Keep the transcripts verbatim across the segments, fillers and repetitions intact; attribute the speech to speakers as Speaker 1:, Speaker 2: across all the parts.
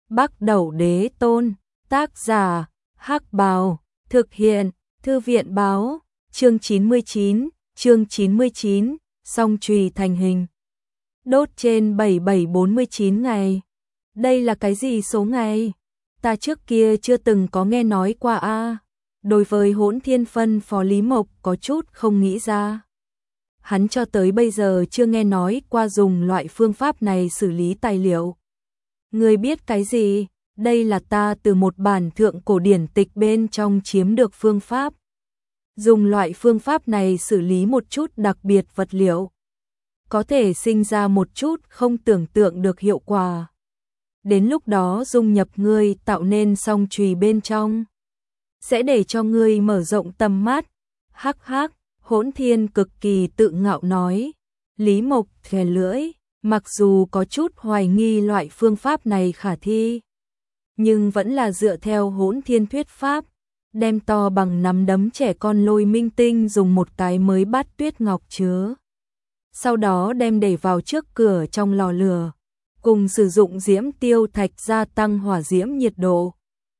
Speaker 1: Bắc Đẩu Đế Tôn, tác giả, Hắc Bào, thực hiện, Thư viện báo, chương chín mươi chín, chương chín mươi chín, song chùy thành hình. Đốt trên bảy nghìn bảy trăm bốn mươi chín ngày. Đây là cái gì số ngày? Ta trước kia chưa từng có nghe nói qua a. À. Đối với Hỗn Thiên phân phó Lý Mộc có chút không nghĩ ra. Hắn cho tới bây giờ chưa nghe nói qua dùng loại phương pháp này xử lý tài liệu. Ngươi biết cái gì? Đây là ta từ một bản thượng cổ điển tịch bên trong chiếm được phương pháp. Dùng loại phương pháp này xử lý một chút đặc biệt vật liệu, có thể sinh ra một chút không tưởng tượng được hiệu quả. Đến lúc đó dung nhập ngươi tạo nên song chùy bên trong, sẽ để cho ngươi mở rộng tầm mắt. Hắc hắc, Hỗn Thiên cực kỳ tự ngạo nói. Lý Mộc thè lưỡi, mặc dù có chút hoài nghi loại phương pháp này khả thi, nhưng vẫn là dựa theo Hỗn Thiên thuyết pháp, đem to bằng nắm đấm trẻ con lôi minh tinh dùng một cái mới bát tuyết ngọc chứa. Sau đó đem để vào trước cửa trong lò lửa, cùng sử dụng diễm tiêu thạch gia tăng hỏa diễm nhiệt độ.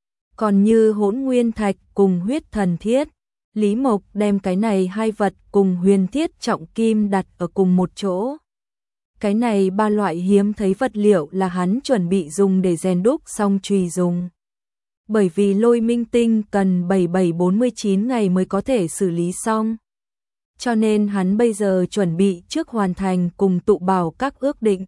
Speaker 1: Còn như hỗn nguyên thạch cùng huyết thần thiết, Lý Mộc đem cái này hai vật cùng huyền thiết trọng kim đặt ở cùng một chỗ. Cái này ba loại hiếm thấy vật liệu là hắn chuẩn bị dùng để rèn đúc song chùy dùng. Bởi vì lôi minh tinh cần bảy nghìn bảy trăm bốn mươi chín ngày mới có thể xử lý xong, cho nên hắn bây giờ chuẩn bị trước hoàn thành cùng tụ bảo các ước định.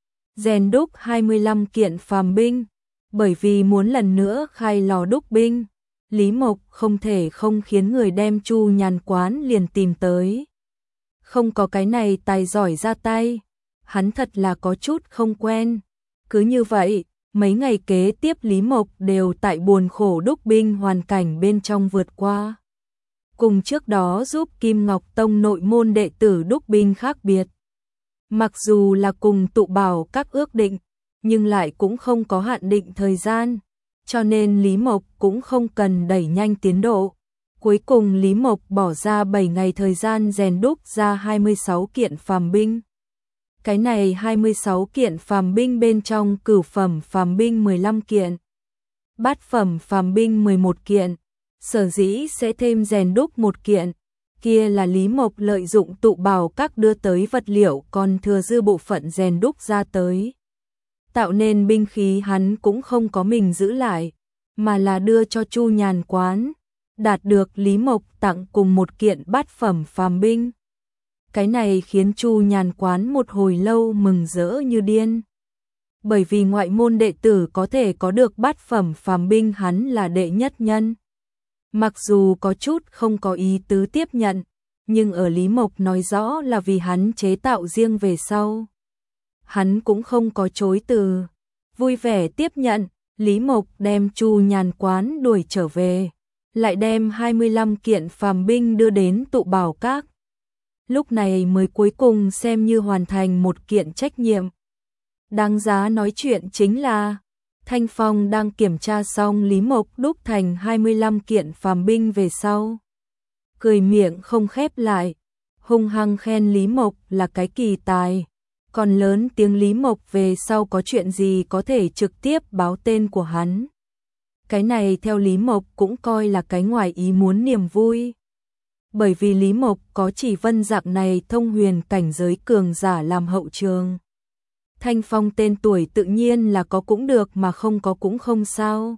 Speaker 1: Rèn đúc hai mươi lăm kiện phàm binh, bởi vì muốn lần nữa khai lò đúc binh, Lý Mộc không thể không khiến người đem Chu Nhàn Quán liền tìm tới. Không có cái này tài giỏi ra tay, hắn thật là có chút không quen. Cứ như vậy, mấy ngày kế tiếp Lý Mộc đều tại buồn khổ đúc binh hoàn cảnh bên trong vượt qua. Cùng trước đó giúp Kim Ngọc Tông nội môn đệ tử đúc binh khác biệt. Mặc dù là cùng tụ bảo các ước định, nhưng lại cũng không có hạn định thời gian, cho nên Lý Mộc cũng không cần đẩy nhanh tiến độ. Cuối cùng Lý Mộc bỏ ra bảy ngày thời gian rèn đúc ra hai mươi sáu kiện phàm binh. Cái này hai mươi sáu kiện phàm binh bên trong cửu phẩm phàm binh mười lăm kiện, bát phẩm phàm binh mười một kiện, sở dĩ sẽ thêm rèn đúc một kiện, kia là Lý Mộc lợi dụng tụ bảo các đưa tới vật liệu còn thừa dư bộ phận rèn đúc ra tới. Tạo nên binh khí hắn cũng không có mình giữ lại, mà là đưa cho Chu Nhàn Quán, đạt được Lý Mộc tặng cùng một kiện bát phẩm phàm binh. Cái này khiến Chu Nhàn Quán một hồi lâu mừng rỡ như điên. Bởi vì ngoại môn đệ tử có thể có được bát phẩm phàm binh hắn là đệ nhất nhân. Mặc dù có chút không có ý tứ tiếp nhận, nhưng ở Lý Mộc nói rõ là vì hắn chế tạo riêng về sau, hắn cũng không có chối từ, vui vẻ tiếp nhận. Lý Mộc đem Chu Nhàn Quán đuổi trở về, lại đem hai mươi lăm kiện phàm binh đưa đến tụ bảo các. Lúc này mới cuối cùng xem như hoàn thành một kiện trách nhiệm. Đáng giá nói chuyện chính là Thanh Phong đang kiểm tra xong Lý Mộc đúc thành hai mươi lăm kiện phàm binh về sau, cười miệng không khép lại, hung hăng khen Lý Mộc là cái kỳ tài, còn lớn tiếng Lý Mộc về sau có chuyện gì có thể trực tiếp báo tên của hắn. Cái này theo Lý Mộc cũng coi là cái ngoài ý muốn niềm vui. Bởi vì Lý Mộc có chỉ vân dạng này thông huyền cảnh giới cường giả làm hậu trường. Thanh Phong tên tuổi tự nhiên là có cũng được mà không có cũng không sao.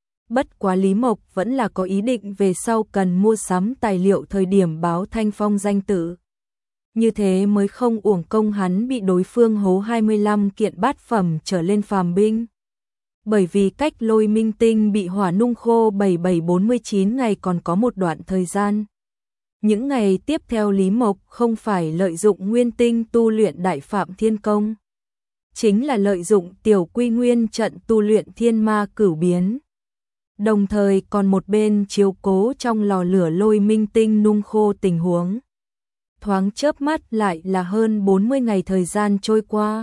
Speaker 1: Bất quá Lý Mộc vẫn là có ý định về sau cần mua sắm tài liệu thời điểm báo Thanh Phong danh tự. Như thế mới không uổng công hắn bị đối phương hố hai mươi lăm kiện bát phẩm trở lên phàm binh. Bởi vì cách lôi minh tinh bị hỏa nung khô bảy nghìn bảy trăm bốn mươi chín ngày còn có một đoạn thời gian. Những ngày tiếp theo Lý Mộc không phải lợi dụng nguyên tinh tu luyện đại phạm thiên công, chính là lợi dụng tiểu quy nguyên trận tu luyện thiên ma cửu biến. Đồng thời còn một bên chiếu cố trong lò lửa lôi minh tinh nung khô tình huống. Thoáng chớp mắt lại là hơn bốn mươi ngày thời gian trôi qua.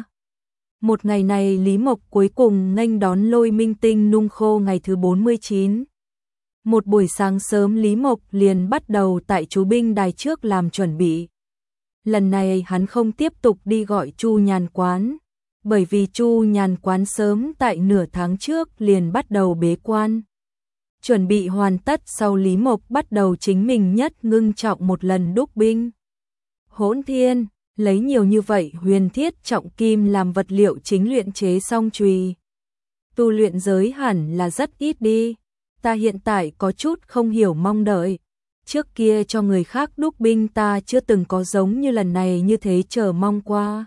Speaker 1: Một ngày này Lý Mộc cuối cùng nghênh đón lôi minh tinh nung khô ngày thứ bốn mươi chín. Một buổi sáng sớm Lý Mộc liền bắt đầu tại chú binh đài trước làm chuẩn bị. Lần này hắn không tiếp tục đi gọi Chu Nhàn Quán, bởi vì Chu Nhàn quán sớm tại nửa tháng trước liền bắt đầu bế quan. Chuẩn bị hoàn tất sau Lý Mộc bắt đầu chính mình nhất ngưng trọng một lần đúc binh. Hỗn Thiên, lấy nhiều như vậy huyền thiết trọng kim làm vật liệu chính luyện chế song chùy. Tu luyện giới hẳn là rất ít đi, ta hiện tại có chút không hiểu mong đợi. Trước kia cho người khác đúc binh ta chưa từng có giống như lần này như thế chờ mong qua.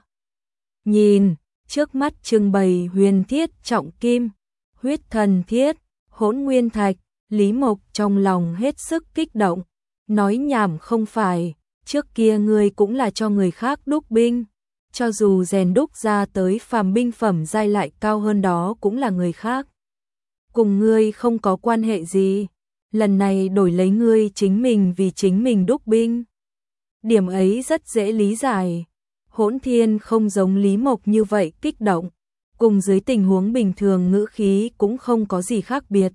Speaker 1: Nhìn, trước mắt trưng bày huyền thiết trọng kim, huyết thần thiết, hỗn nguyên thạch, Lý Mộc trong lòng hết sức kích động, nói nhảm không phải, trước kia ngươi cũng là cho người khác đúc binh, cho dù rèn đúc ra tới phàm binh phẩm giai lại cao hơn đó cũng là người khác. Cùng ngươi không có quan hệ gì, lần này đổi lấy ngươi chính mình vì chính mình đúc binh. Điểm ấy rất dễ lý giải. Hỗn Thiên không giống Lý Mộc như vậy kích động, cùng dưới tình huống bình thường ngữ khí cũng không có gì khác biệt.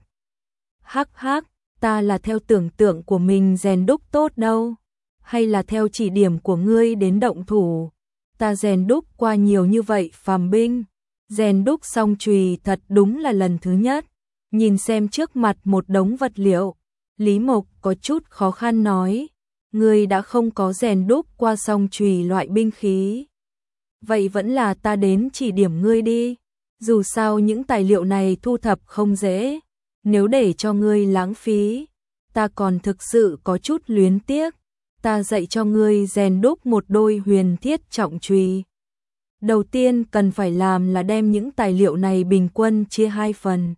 Speaker 1: Hắc hắc, ta là theo tưởng tượng của mình rèn đúc tốt đâu, hay là theo chỉ điểm của ngươi đến động thủ. Ta rèn đúc qua nhiều như vậy phàm binh, rèn đúc song chùy thật đúng là lần thứ nhất. Nhìn xem trước mặt một đống vật liệu, Lý Mộc có chút khó khăn nói, ngươi đã không có rèn đúc qua song chùy loại binh khí. Vậy vẫn là ta đến chỉ điểm ngươi đi, dù sao những tài liệu này thu thập không dễ, nếu để cho ngươi lãng phí, ta còn thực sự có chút luyến tiếc. Ta dạy cho ngươi rèn đúc một đôi huyền thiết trọng chùy. Đầu tiên cần phải làm là đem những tài liệu này bình quân chia hai phần.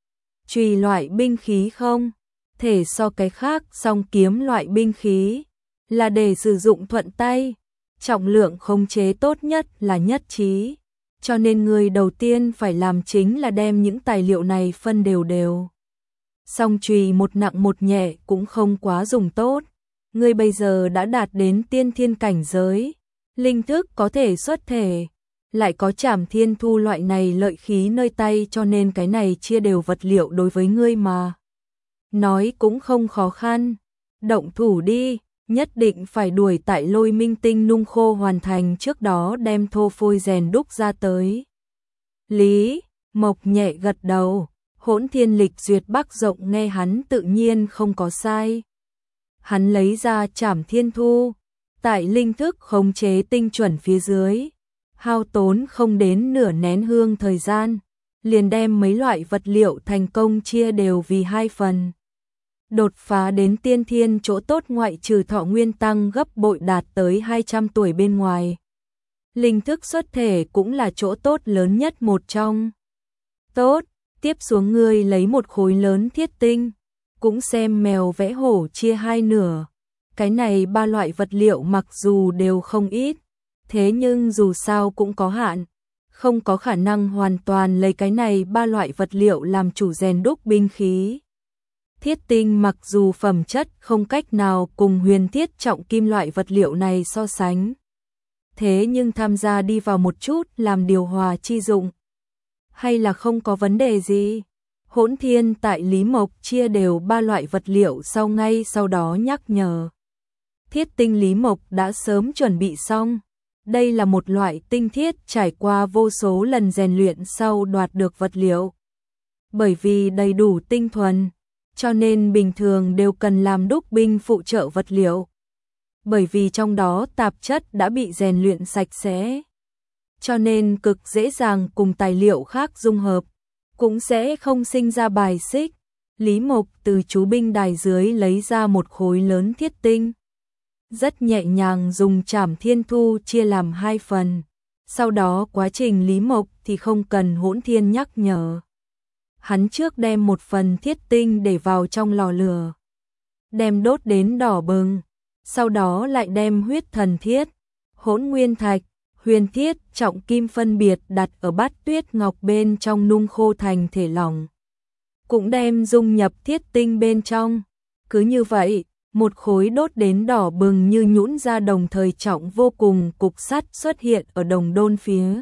Speaker 1: Chùy loại binh khí không thể so cái khác, song kiếm loại binh khí là để sử dụng thuận tay, trọng lượng khống chế tốt nhất là nhất trí, cho nên người đầu tiên phải làm chính là đem những tài liệu này phân đều đều. Song chùy một nặng một nhẹ cũng không quá dùng tốt, ngươi bây giờ đã đạt đến tiên thiên cảnh giới, linh thức có thể xuất thể, lại có Trảm Thiên Thu loại này lợi khí nơi tay, cho nên cái này chia đều vật liệu đối với ngươi mà nói cũng không khó khăn. Động thủ đi, nhất định phải đuổi tại Lôi Minh Tinh nung khô hoàn thành trước đó đem thô phôi rèn đúc ra tới. Lý Mộc nhẹ gật đầu, Hỗn Thiên lịch duyệt Bắc rộng nghe hắn tự nhiên không có sai. Hắn lấy ra Trảm Thiên Thu, tại linh thức khống chế tinh chuẩn phía dưới, hao tốn không đến nửa nén hương thời gian, liền đem mấy loại vật liệu thành công chia đều vì hai phần. Đột phá đến tiên thiên chỗ tốt ngoại trừ thọ nguyên tăng gấp bội đạt tới hai trăm tuổi bên ngoài. Linh thức xuất thể cũng là chỗ tốt lớn nhất một trong. Tốt, tiếp xuống ngươi lấy một khối lớn thiết tinh, cũng xem mèo vẽ hổ chia hai nửa. Cái này ba loại vật liệu mặc dù đều không ít, thế nhưng dù sao cũng có hạn, không có khả năng hoàn toàn lấy cái này ba loại vật liệu làm chủ rèn đúc binh khí. Thiết tinh mặc dù phẩm chất không cách nào cùng huyền thiết trọng kim loại vật liệu này so sánh, thế nhưng tham gia đi vào một chút làm điều hòa chi dụng, hay là không có vấn đề gì. Hỗn Thiên tại Lý Mộc chia đều ba loại vật liệu sau ngay sau đó nhắc nhở. Thiết tinh Lý Mộc đã sớm chuẩn bị xong. Đây là một loại tinh thiết trải qua vô số lần rèn luyện sau đoạt được vật liệu. Bởi vì đầy đủ tinh thuần, cho nên bình thường đều cần làm đúc binh phụ trợ vật liệu. Bởi vì trong đó tạp chất đã bị rèn luyện sạch sẽ, cho nên cực dễ dàng cùng tài liệu khác dung hợp, cũng sẽ không sinh ra bài xích. Lý Mộc từ chú binh đài dưới lấy ra một khối lớn thiết tinh, rất nhẹ nhàng dùng Trảm Thiên Thu chia làm hai phần. Sau đó quá trình Lý Mộc thì không cần Hỗn Thiên nhắc nhở. Hắn trước đem một phần thiết tinh để vào trong lò lửa, đem đốt đến đỏ bừng, sau đó lại đem huyết thần thiết, hỗn nguyên thạch, huyền thiết, trọng kim phân biệt đặt ở bát tuyết ngọc bên trong nung khô thành thể lỏng, cũng đem dung nhập thiết tinh bên trong. Cứ như vậy, một khối đốt đến đỏ bừng như nhũn ra đồng thời trọng vô cùng cục sắt xuất hiện ở đồng đôn phía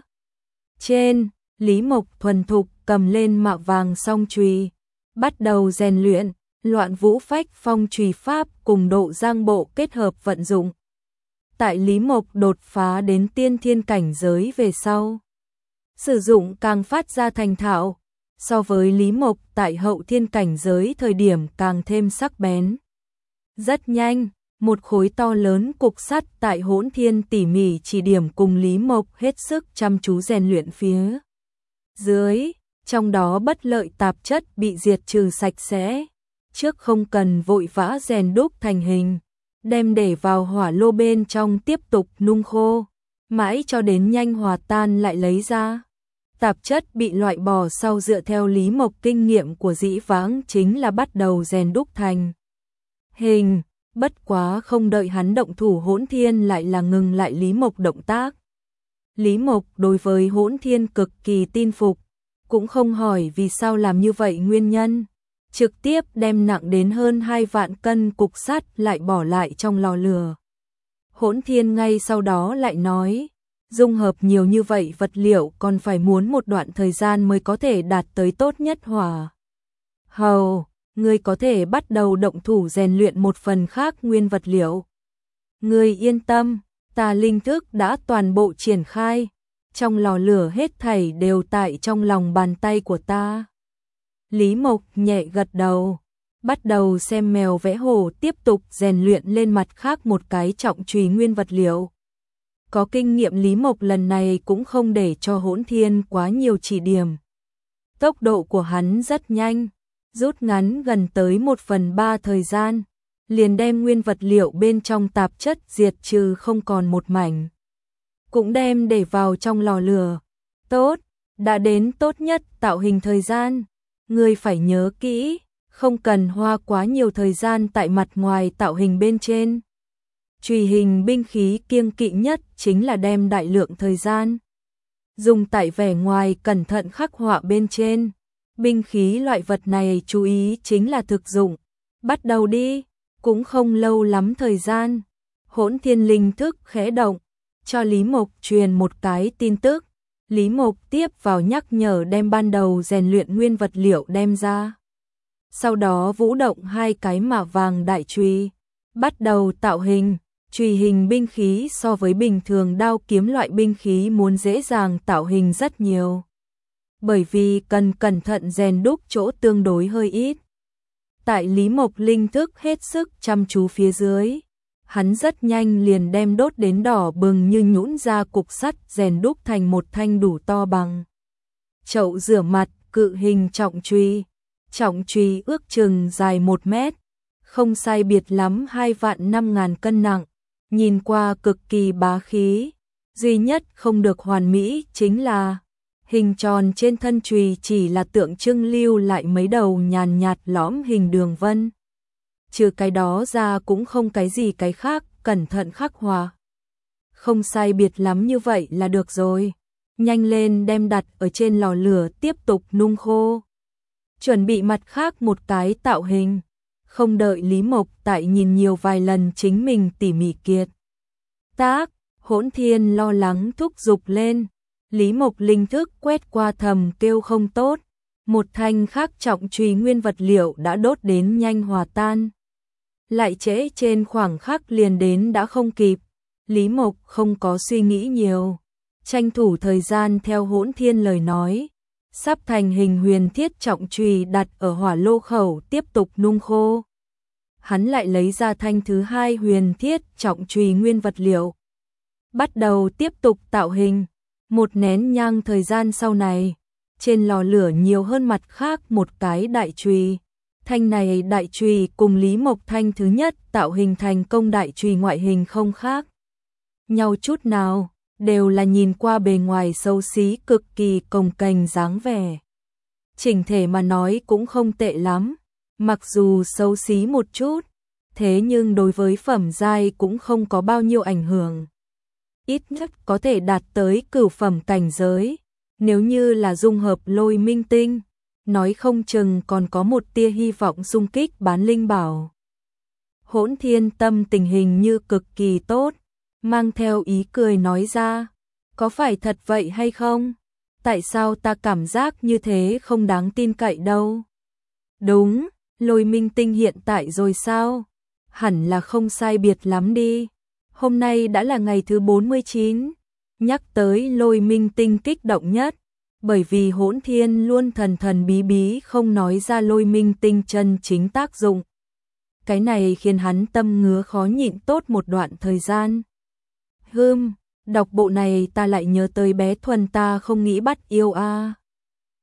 Speaker 1: trên. Lý Mộc thuần thục cầm lên mạ vàng song chùy, bắt đầu rèn luyện. Loạn Vũ Phách Phong chùy pháp cùng Độ Giang Bộ kết hợp vận dụng. Tại Lý Mộc đột phá đến tiên thiên cảnh giới về sau, sử dụng càng phát ra thành thạo, so với Lý Mộc tại hậu thiên cảnh giới thời điểm càng thêm sắc bén. Rất nhanh, một khối to lớn cục sắt tại Hỗn Thiên tỉ mỉ chỉ điểm cùng Lý Mộc hết sức chăm chú rèn luyện phía dưới, trong đó bất lợi tạp chất bị diệt trừ sạch sẽ, trước không cần vội vã rèn đúc thành hình, đem để vào hỏa lô bên trong tiếp tục nung khô, mãi cho đến nhanh hòa tan lại lấy ra. Tạp chất bị loại bỏ sau dựa theo Lý Mộc kinh nghiệm của dĩ vãng chính là bắt đầu rèn đúc thành hình, bất quá không đợi hắn động thủ Hỗn Thiên lại là ngừng lại Lý Mộc động tác. Lý Mộc đối với Hỗn Thiên cực kỳ tin phục, cũng không hỏi vì sao làm như vậy nguyên nhân, trực tiếp đem nặng đến hơn hai vạn cân cục sắt lại bỏ lại trong lò lửa. Hỗn Thiên ngay sau đó lại nói, dung hợp nhiều như vậy vật liệu còn phải muốn một đoạn thời gian mới có thể đạt tới tốt nhất hỏa. Hầu, ngươi có thể bắt đầu động thủ rèn luyện một phần khác nguyên vật liệu. Ngươi yên tâm, ta linh thức đã toàn bộ triển khai, trong lò lửa hết thảy đều tại trong lòng bàn tay của ta. Lý Mộc nhẹ gật đầu, bắt đầu xem mèo vẽ hổ tiếp tục rèn luyện lên mặt khác một cái trọng chùy nguyên vật liệu. Có kinh nghiệm Lý Mộc lần này cũng không để cho Hỗn Thiên quá nhiều chỉ điểm. Tốc độ của hắn rất nhanh, rút ngắn gần tới một phần ba thời gian, liền đem nguyên vật liệu bên trong tạp chất diệt trừ không còn một mảnh. Cũng đem để vào trong lò lửa. Tốt, đã đến tốt nhất tạo hình thời gian. Ngươi phải nhớ kỹ, không cần hoa quá nhiều thời gian tại mặt ngoài tạo hình bên trên. Chùy hình binh khí kiêng kỵ nhất chính là đem đại lượng thời gian dùng tại vẻ ngoài cẩn thận khắc họa bên trên. Binh khí loại vật này chú ý chính là thực dụng. Bắt đầu đi, cũng không lâu lắm thời gian. Hỗn Thiên linh thức khẽ động, cho Lý Mộc truyền một cái tin tức. Lý Mộc tiếp vào nhắc nhở đem ban đầu rèn luyện nguyên vật liệu đem ra. Sau đó vũ động hai cái mạ vàng đại chùy, bắt đầu tạo hình. Chùy hình binh khí so với bình thường đao kiếm loại binh khí muốn dễ dàng tạo hình rất nhiều. Bởi vì cần cẩn thận rèn đúc chỗ tương đối hơi ít. Tại Lý Mộc linh thức hết sức chăm chú phía dưới, hắn rất nhanh liền đem đốt đến đỏ bừng như nhũn ra cục sắt rèn đúc thành một thanh đủ to bằng chậu rửa mặt cự hình trọng chùy. Trọng chùy ước chừng dài một mét, không sai biệt lắm hai vạn năm ngàn cân nặng, nhìn qua cực kỳ bá khí. Duy nhất không được hoàn mỹ chính là hình tròn trên thân chùy chỉ là tượng trưng lưu lại mấy đầu nhàn nhạt lõm hình đường vân. Trừ cái đó ra cũng không cái gì cái khác, cẩn thận khắc họa. Không sai biệt lắm như vậy là được rồi. Nhanh lên đem đặt ở trên lò lửa tiếp tục nung khô. Chuẩn bị mặt khác một cái tạo hình. Không đợi Lý Mộc tại nhìn nhiều vài lần chính mình tỉ mỉ kiệt tác, Hỗn Thiên lo lắng thúc giục lên. Lý Mộc linh thức quét qua thầm kêu không tốt. Một thanh khác trọng chùy nguyên vật liệu đã đốt đến nhanh hòa tan. Lại trễ trên khoảng khắc liền đến đã không kịp. Lý Mộc không có suy nghĩ nhiều. Tranh thủ thời gian theo Hỗn Thiên lời nói. Sắp thành hình huyền thiết trọng chùy đặt ở hỏa lô khẩu tiếp tục nung khô. Hắn lại lấy ra thanh thứ hai huyền thiết trọng chùy nguyên vật liệu. Bắt đầu tiếp tục tạo hình. Một nén nhang thời gian sau này, trên lò lửa nhiều hơn mặt khác một cái đại chùy. Thanh này đại chùy cùng Lý Mộc thanh thứ nhất tạo hình thành công đại chùy ngoại hình không khác nhau chút nào, đều là nhìn qua bề ngoài xấu xí cực kỳ cồng kềnh dáng vẻ. Chỉnh thể mà nói cũng không tệ lắm, mặc dù xấu xí một chút, thế nhưng đối với phẩm giai cũng không có bao nhiêu ảnh hưởng. Ít nhất có thể đạt tới cửu phẩm cảnh giới, nếu như là dung hợp Lôi Minh Tinh, nói không chừng còn có một tia hy vọng xung kích bán linh bảo. Hỗn Thiên tâm tình hình như cực kỳ tốt, mang theo ý cười nói ra, có phải thật vậy hay không? Tại sao ta cảm giác như thế không đáng tin cậy đâu? Đúng, Lôi Minh Tinh hiện tại rồi sao? Hẳn là không sai biệt lắm đi. Hôm nay đã là ngày thứ bốn mươi chín, nhắc tới Lôi Minh Tinh kích động nhất, bởi vì Hỗn Thiên luôn thần thần bí bí không nói ra Lôi Minh Tinh chân chính tác dụng. Cái này khiến hắn tâm ngứa khó nhịn tốt một đoạn thời gian. Hừm, đọc bộ này ta lại nhớ tới bé Thuần ta không nghĩ bắt yêu a.